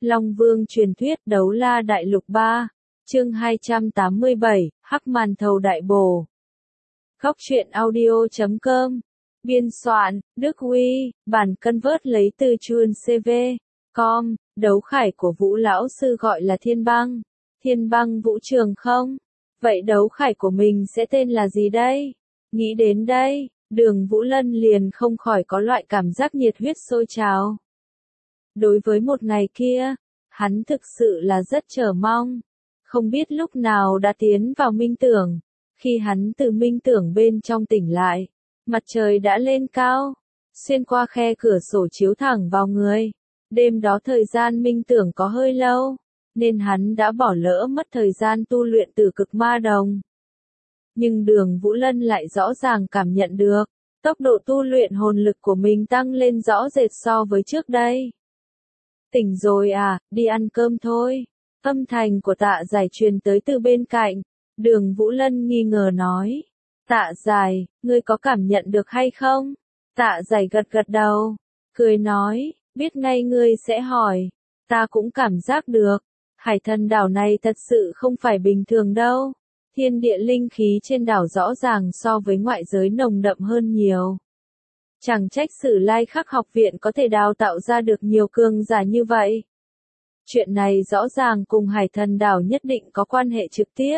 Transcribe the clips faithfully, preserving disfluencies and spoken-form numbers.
Long Vương truyền thuyết Đấu La Đại Lục ba, chương hai trăm tám mươi bảy, Hắc Màn Thầu Đại Bổ. Góc truyện audio chấm com. Biên soạn, Đức Huy, bản cân vớt lấy từ chuồn xê vê. Com, đấu khải của Vũ Lão Sư gọi là Thiên Băng. Thiên Băng Vũ Trường không? Vậy đấu khải của mình sẽ tên là gì đây? Nghĩ đến đây, Đường Vũ Lân liền không khỏi có loại cảm giác nhiệt huyết sôi trào. Đối với một ngày kia, hắn thực sự là rất chờ mong. Không biết lúc nào đã tiến vào minh tưởng. Khi hắn từ minh tưởng bên trong tỉnh lại, mặt trời đã lên cao, xuyên qua khe cửa sổ chiếu thẳng vào người. Đêm đó thời gian minh tưởng có hơi lâu, nên hắn đã bỏ lỡ mất thời gian tu luyện từ cực ma đồng. Nhưng Đường Vũ Lân lại rõ ràng cảm nhận được, tốc độ tu luyện hồn lực của mình tăng lên rõ rệt so với trước đây. Tỉnh rồi à, đi ăn cơm thôi. Âm thanh của Tạ Giải truyền tới từ bên cạnh. Đường Vũ Lân nghi ngờ nói. Tạ Giải, ngươi có cảm nhận được hay không? Tạ Giải gật gật đầu, cười nói, biết ngay ngươi sẽ hỏi. Ta cũng cảm giác được, hải thần đảo này thật sự không phải bình thường đâu. Thiên địa linh khí trên đảo rõ ràng so với ngoại giới nồng đậm hơn nhiều. Chẳng trách Sử Lai Khắc học viện có thể đào tạo ra được nhiều cường giả như vậy. Chuyện này rõ ràng cùng hải thần đảo nhất định có quan hệ trực tiếp.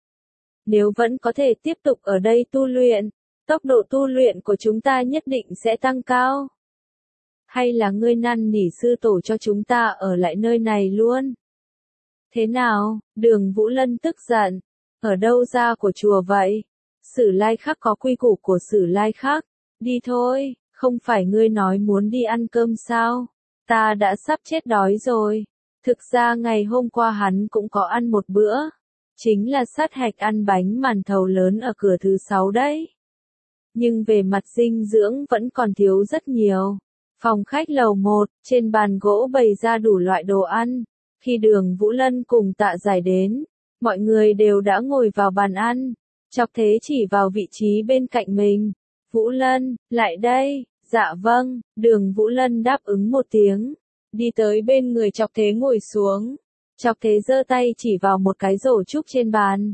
Nếu vẫn có thể tiếp tục ở đây tu luyện, tốc độ tu luyện của chúng ta nhất định sẽ tăng cao. Hay là ngươi năn nỉ sư tổ cho chúng ta ở lại nơi này luôn? Thế nào? Đường Vũ Lân tức giận. Ở đâu ra của chùa vậy? Sử Lai Khắc có quy củ của Sử Lai Khắc. Đi thôi, không phải ngươi nói muốn đi ăn cơm sao? Ta đã sắp chết đói rồi. Thực ra ngày hôm qua hắn cũng có ăn một bữa. Chính là sát hạch ăn bánh màn thầu lớn ở cửa thứ sáu đấy. Nhưng về mặt dinh dưỡng vẫn còn thiếu rất nhiều. Phòng khách lầu một, trên bàn gỗ bày ra đủ loại đồ ăn. Khi Đường Vũ Lân cùng Tạ Giải đến, mọi người đều đã ngồi vào bàn ăn. Chọc Thế chỉ vào vị trí bên cạnh mình. Vũ Lân, lại đây. Dạ vâng, Đường Vũ Lân đáp ứng một tiếng. Đi tới bên người Chọc Thế ngồi xuống. Chọc Thế giơ tay chỉ vào một cái rổ trúc trên bàn.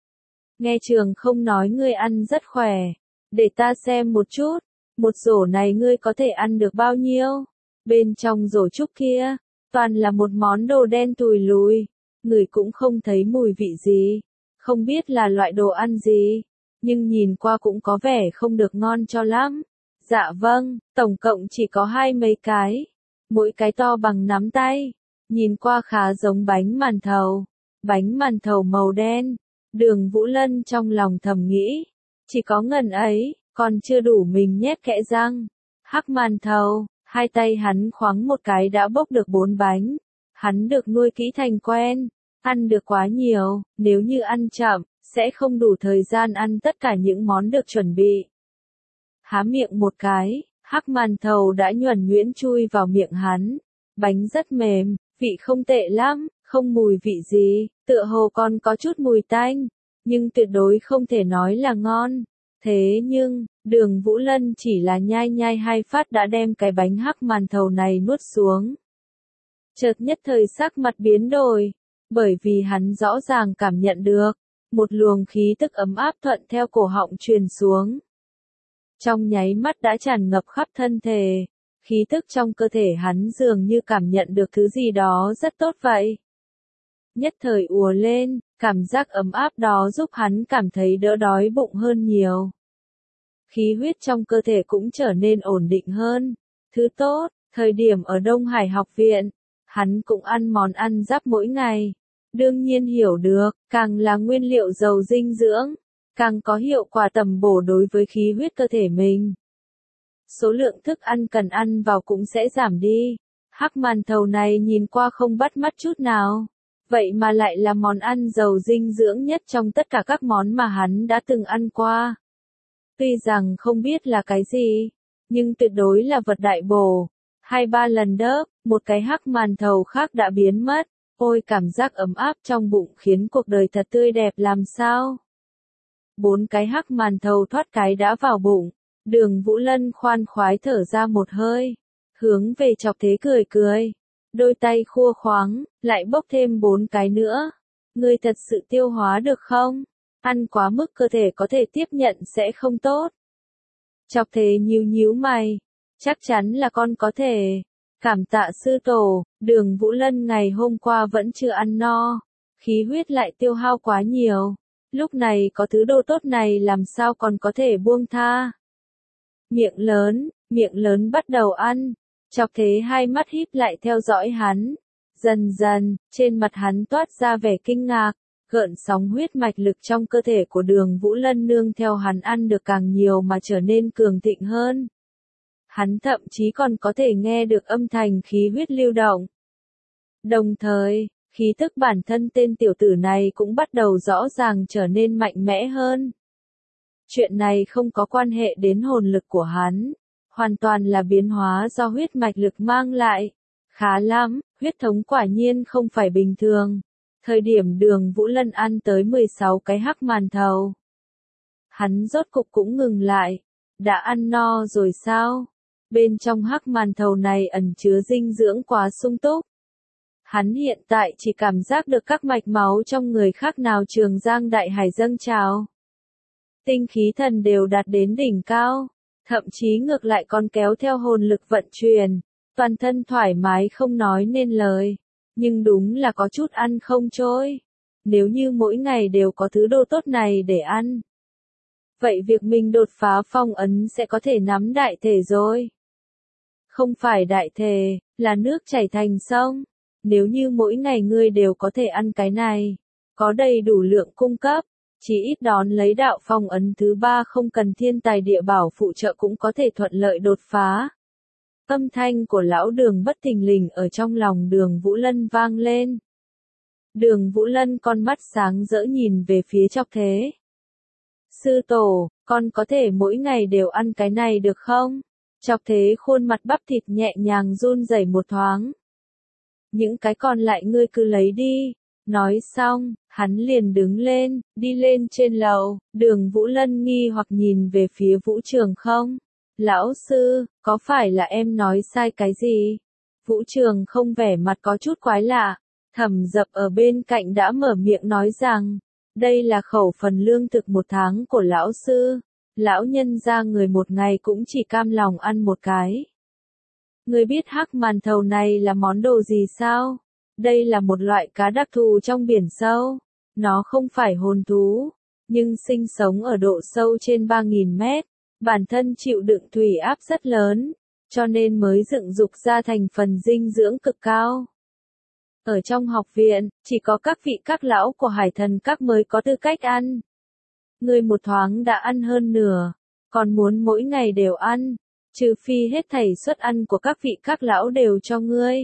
Nghe Trường không nói ngươi ăn rất khỏe. Để ta xem một chút. Một rổ này ngươi có thể ăn được bao nhiêu? Bên trong rổ trúc kia, toàn là một món đồ đen tùi lùi. Người cũng không thấy mùi vị gì. Không biết là loại đồ ăn gì. Nhưng nhìn qua cũng có vẻ không được ngon cho lắm. Dạ vâng, tổng cộng chỉ có hai mấy cái. Mỗi cái to bằng nắm tay. Nhìn qua khá giống bánh màn thầu. Bánh màn thầu màu đen. Đường Vũ Lân trong lòng thầm nghĩ. Chỉ có ngần ấy, còn chưa đủ mình nhét kẽ răng. Hắc màn thầu, hai tay hắn khoáng một cái đã bốc được bốn bánh. Hắn được nuôi kỹ thành quen. Ăn được quá nhiều, nếu như ăn chậm, sẽ không đủ thời gian ăn tất cả những món được chuẩn bị. Há miệng một cái, hắc màn thầu đã nhuần nhuyễn chui vào miệng hắn. Bánh rất mềm, vị không tệ lắm, không mùi vị gì, tựa hồ còn có chút mùi tanh, nhưng tuyệt đối không thể nói là ngon. Thế nhưng, Đường Vũ Lân chỉ là nhai nhai hai phát đã đem cái bánh hắc màn thầu này nuốt xuống. Chợt nhất thời sắc mặt biến đổi, bởi vì hắn rõ ràng cảm nhận được, một luồng khí tức ấm áp thuận theo cổ họng truyền xuống. Trong nháy mắt đã tràn ngập khắp thân thể, khí tức trong cơ thể hắn dường như cảm nhận được thứ gì đó rất tốt vậy. Nhất thời ùa lên, cảm giác ấm áp đó giúp hắn cảm thấy đỡ đói bụng hơn nhiều. Khí huyết trong cơ thể cũng trở nên ổn định hơn. Thứ tốt, thời điểm ở Đông Hải học viện, hắn cũng ăn món ăn giáp mỗi ngày. Đương nhiên hiểu được, càng là nguyên liệu giàu dinh dưỡng, càng có hiệu quả tầm bổ đối với khí huyết cơ thể mình. Số lượng thức ăn cần ăn vào cũng sẽ giảm đi. Hắc màn thầu này nhìn qua không bắt mắt chút nào. Vậy mà lại là món ăn giàu dinh dưỡng nhất trong tất cả các món mà hắn đã từng ăn qua. Tuy rằng không biết là cái gì, nhưng tuyệt đối là vật đại bổ. Hai ba lần đớp, một cái hắc màn thầu khác đã biến mất. Ôi cảm giác ấm áp trong bụng khiến cuộc đời thật tươi đẹp làm sao. Bốn cái hắc màn thầu thoát cái đã vào bụng. Đường Vũ Lân khoan khoái thở ra một hơi. Hướng về Chọc Thế cười cười. đôi tay khua khoáng, lại bốc thêm bốn cái nữa. Ngươi thật sự tiêu hóa được không? Ăn quá mức cơ thể có thể tiếp nhận sẽ không tốt. Chọc Thế nhíu nhíu mày. Chắc chắn là con có thể. Cảm tạ sư tổ, Đường Vũ Lân ngày hôm qua vẫn chưa ăn no. Khí huyết lại tiêu hao quá nhiều. Lúc này có thứ đồ tốt này làm sao còn có thể buông tha. Miệng lớn, miệng lớn bắt đầu ăn. Chọc Thế hai mắt híp lại theo dõi hắn. Dần dần, trên mặt hắn toát ra vẻ kinh ngạc. Gợn sóng huyết mạch lực trong cơ thể của Đường Vũ Lân nương theo hắn ăn được càng nhiều mà trở nên cường thịnh hơn. Hắn thậm chí còn có thể nghe được âm thanh khí huyết lưu động. Đồng thời, khí tức bản thân tên tiểu tử này cũng bắt đầu rõ ràng trở nên mạnh mẽ hơn. Chuyện này không có quan hệ đến hồn lực của hắn, hoàn toàn là biến hóa do huyết mạch lực mang lại. Khá lắm, huyết thống quả nhiên không phải bình thường. Thời điểm Đường Vũ Lân ăn tới mười sáu cái hắc màn thầu. Hắn rốt cục cũng ngừng lại. Đã ăn no rồi sao? Bên trong hắc màn thầu này ẩn chứa dinh dưỡng quá sung túc. Hắn hiện tại chỉ cảm giác được các mạch máu trong người khác nào Trường Giang đại hải dâng trào. Tinh khí thần đều đạt đến đỉnh cao, thậm chí ngược lại còn kéo theo hồn lực vận chuyển, toàn thân thoải mái không nói nên lời. Nhưng đúng là có chút ăn không trôi. Nếu như mỗi ngày đều có thứ đồ tốt này để ăn, vậy việc mình đột phá phong ấn sẽ có thể nắm đại thể rồi. Không phải đại thể, là nước chảy thành sông. Nếu như mỗi ngày ngươi đều có thể ăn cái này, có đầy đủ lượng cung cấp, chỉ ít đón lấy đạo phong ấn thứ ba không cần thiên tài địa bảo phụ trợ cũng có thể thuận lợi đột phá. Âm thanh của lão Đường bất thình lình ở trong lòng Đường Vũ Lân vang lên. Đường Vũ Lân con mắt sáng rỡ nhìn về phía Chọc Thế. Sư tổ, con có thể mỗi ngày đều ăn cái này được không? Chọc Thế khuôn mặt bắp thịt nhẹ nhàng run rẩy một thoáng. Những cái còn lại ngươi cứ lấy đi. Nói xong, hắn liền đứng lên, đi lên trên lầu. Đường Vũ Lân nghi hoặc nhìn về phía Vũ Trường Không. Lão sư, có phải là em nói sai cái gì? Vũ Trường Không vẻ mặt có chút quái lạ. Thẩm Dập ở bên cạnh đã mở miệng nói rằng, đây là khẩu phần lương thực một tháng của lão sư. Lão nhân gia người một ngày cũng chỉ cam lòng ăn một cái. Người biết hắc màn thầu này là món đồ gì sao? Đây là một loại cá đặc thù trong biển sâu. Nó không phải hồn thú, nhưng sinh sống ở độ sâu trên ba nghìn mét. Bản thân chịu đựng thủy áp rất lớn, cho nên mới dựng dục ra thành phần dinh dưỡng cực cao. Ở trong học viện, chỉ có các vị các lão của Hải Thần Các mới có tư cách ăn. Ngươi một thoáng đã ăn hơn nửa, còn muốn mỗi ngày đều ăn, trừ phi hết thảy suất ăn của các vị các lão đều cho ngươi.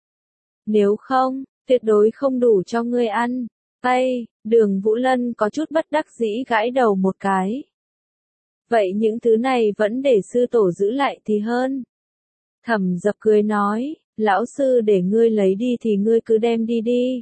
Nếu không, tuyệt đối không đủ cho ngươi ăn. Tay, Đường Vũ Lân có chút bất đắc dĩ gãi đầu một cái. Vậy những thứ này vẫn để sư tổ giữ lại thì hơn. Thẩm Dập cười nói, lão sư để ngươi lấy đi thì ngươi cứ đem đi đi.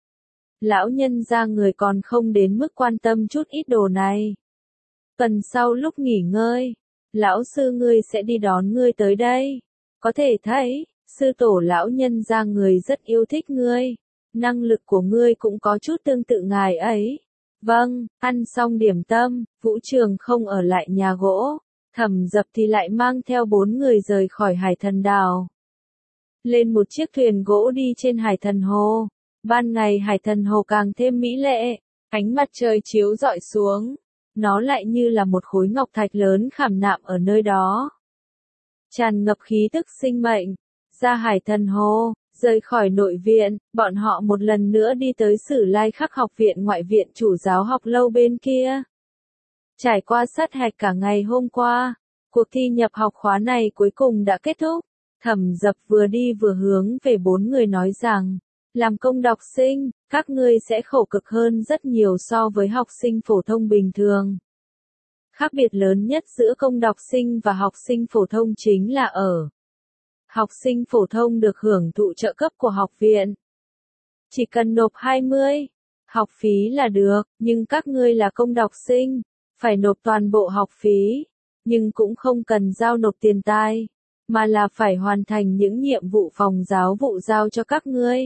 Lão nhân gia người còn không đến mức quan tâm chút ít đồ này. Tuần sau lúc nghỉ ngơi, lão sư ngươi sẽ đi đón ngươi tới đây. Có thể thấy, sư tổ lão nhân gia người rất yêu thích ngươi. Năng lực của ngươi cũng có chút tương tự ngài ấy. Vâng, ăn xong điểm tâm, Vũ Trường Không ở lại nhà gỗ. Thẩm Dập thì lại mang theo bốn người rời khỏi Hải Thần Đảo. Lên một chiếc thuyền gỗ đi trên Hải Thần Hồ. Ban ngày Hải Thần Hồ càng thêm mỹ lệ, ánh mặt trời chiếu rọi xuống. Nó lại như là một khối ngọc thạch lớn khảm nạm ở nơi đó. Tràn ngập khí tức sinh mệnh. Ra Hải Thần Hồ, rời khỏi nội viện, bọn họ một lần nữa đi tới Sử Lai Khắc học viện ngoại viện chủ giáo học lâu bên kia. Trải qua sát hạch cả ngày hôm qua, cuộc thi nhập học khóa này cuối cùng đã kết thúc. Thẩm Dập vừa đi vừa hướng về bốn người nói rằng, làm công đọc sinh, các ngươi sẽ khổ cực hơn rất nhiều so với học sinh phổ thông bình thường. Khác biệt lớn nhất giữa công đọc sinh và học sinh phổ thông chính là ở học sinh phổ thông được hưởng thụ trợ cấp của học viện. Chỉ cần nộp hai mươi học phí là được, nhưng các ngươi là công đọc sinh, phải nộp toàn bộ học phí, nhưng cũng không cần giao nộp tiền tài. mà là phải hoàn thành những nhiệm vụ phòng giáo vụ giao cho các ngươi.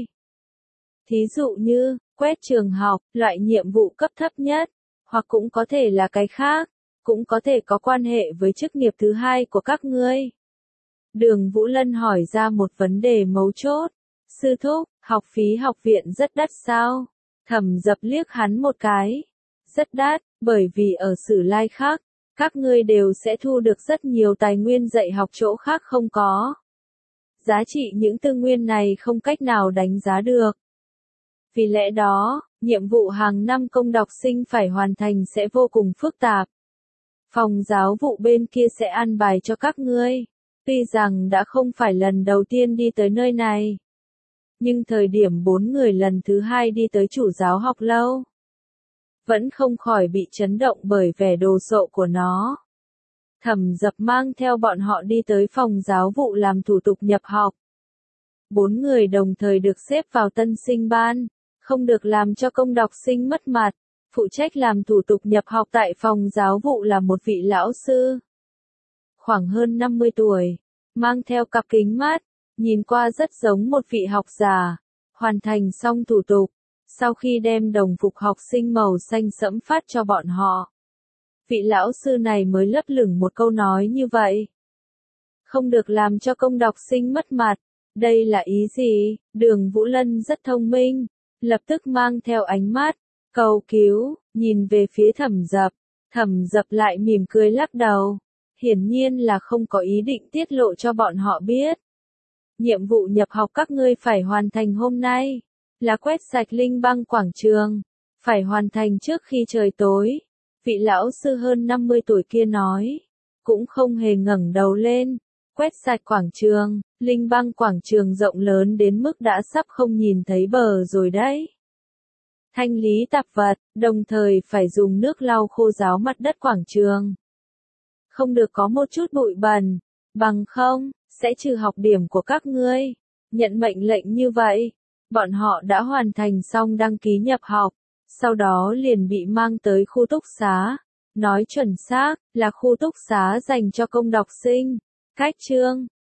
Thí dụ như, quét trường học, loại nhiệm vụ cấp thấp nhất, hoặc cũng có thể là cái khác, cũng có thể có quan hệ với chức nghiệp thứ hai của các ngươi. Đường Vũ Lân hỏi ra một vấn đề mấu chốt. Sư thúc, học phí học viện rất đắt sao? Thẩm Dập liếc hắn một cái. Rất đắt, bởi vì ở Sử Lai khác, các ngươi đều sẽ thu được rất nhiều tài nguyên dạy học chỗ khác không có. Giá trị những tư nguyên này không cách nào đánh giá được. Vì lẽ đó, nhiệm vụ hàng năm công đọc sinh phải hoàn thành sẽ vô cùng phức tạp. Phòng giáo vụ bên kia sẽ an bài cho các ngươi. Tuy rằng đã không phải lần đầu tiên đi tới nơi này, nhưng thời điểm bốn người lần thứ hai đi tới chủ giáo học lâu, vẫn không khỏi bị chấn động bởi vẻ đồ sộ của nó. Thẩm Dập mang theo bọn họ đi tới phòng giáo vụ làm thủ tục nhập học. Bốn người đồng thời được xếp vào tân sinh ban, không được làm cho công đọc sinh mất mặt. Phụ trách làm thủ tục nhập học tại phòng giáo vụ là một vị lão sư. Khoảng hơn năm mươi tuổi, mang theo cặp kính mát, nhìn qua rất giống một vị học già. Hoàn thành xong thủ tục, sau khi đem đồng phục học sinh màu xanh sẫm phát cho bọn họ, vị lão sư này mới lấp lửng một câu nói như vậy. Không được làm cho công đọc sinh mất mặt, đây là ý gì? Đường Vũ Lân rất thông minh, lập tức mang theo ánh mắt cầu cứu, nhìn về phía Thẩm Dập. Thẩm Dập lại mỉm cười lắc đầu, hiển nhiên là không có ý định tiết lộ cho bọn họ biết. Nhiệm vụ nhập học các ngươi phải hoàn thành hôm nay, là quét sạch Linh Băng quảng trường, phải hoàn thành trước khi trời tối. Vị lão sư hơn năm mươi tuổi kia nói, cũng không hề ngẩng đầu lên. Quét sạch quảng trường, Linh Băng quảng trường rộng lớn đến mức đã sắp không nhìn thấy bờ rồi đấy. Thanh lý tạp vật, đồng thời phải dùng nước lau khô ráo mặt đất quảng trường. Không được có một chút bụi bẩn, bằng không, sẽ trừ học điểm của các ngươi. Nhận mệnh lệnh như vậy, bọn họ đã hoàn thành xong đăng ký nhập học, sau đó liền bị mang tới khu túc xá. Nói chuẩn xác, là khu túc xá dành cho công đọc sinh. Cách chương